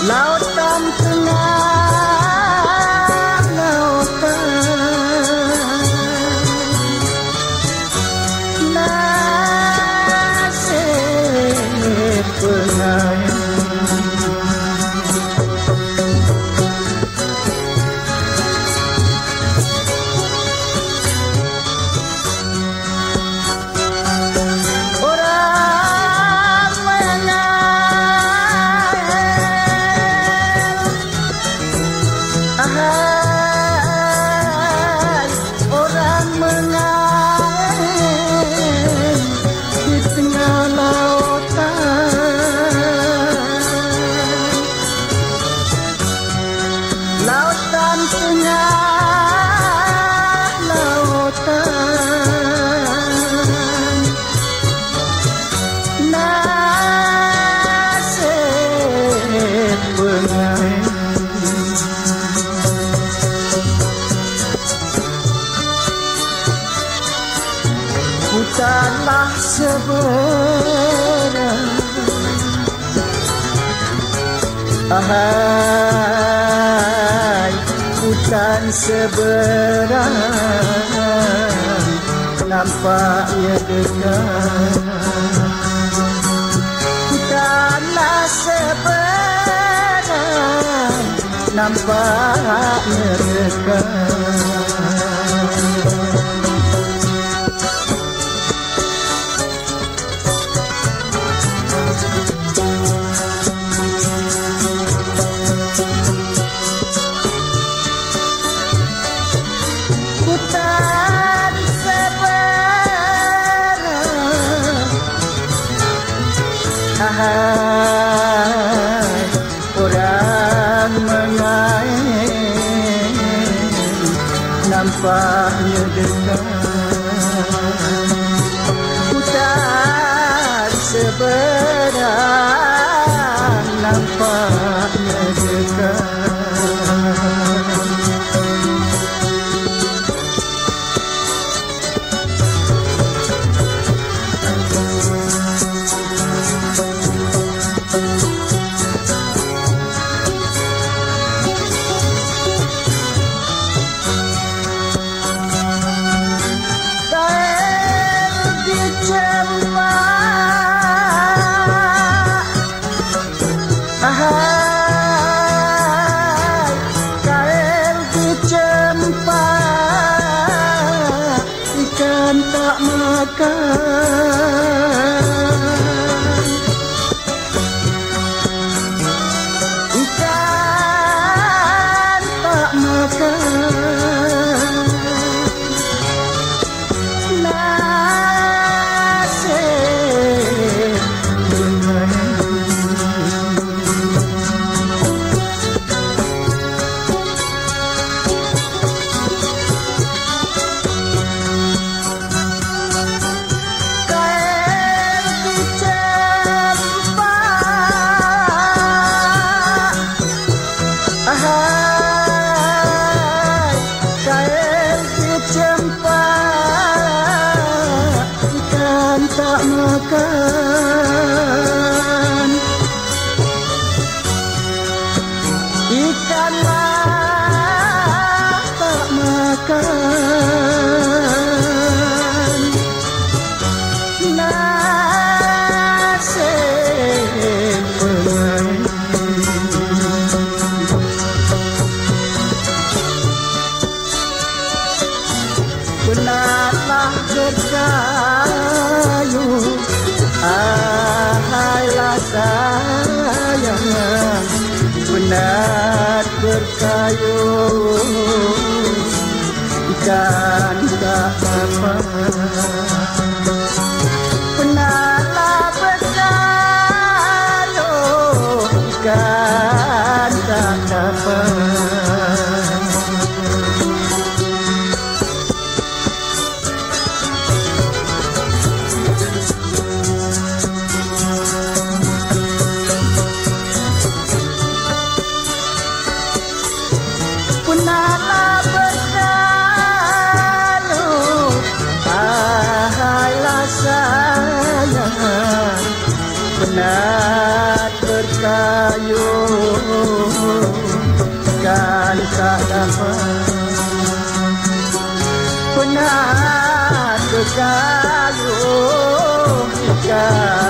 Lautan tengah lautan nasib pengayang orang mengalir di tengah lautan tengah lautan nasib pengayang hutanlah seberang ahai hutan seberang nampaknya dekat hutanlah seberang nampaknya dekat orang mengalir nampaknya dekat hutan seberang nampaknya dekat kail dicempak ikan tak makan ikan tak makan nasib kail dicempak ikan tak makan ikanlah tak makan nasib pengayang benarlah berkayu ahailah sayang benar berkayu ikan tak dapat benarlah berkayu ikan tak dapat benarlah berkayu ahailah sayang benar berkayu kan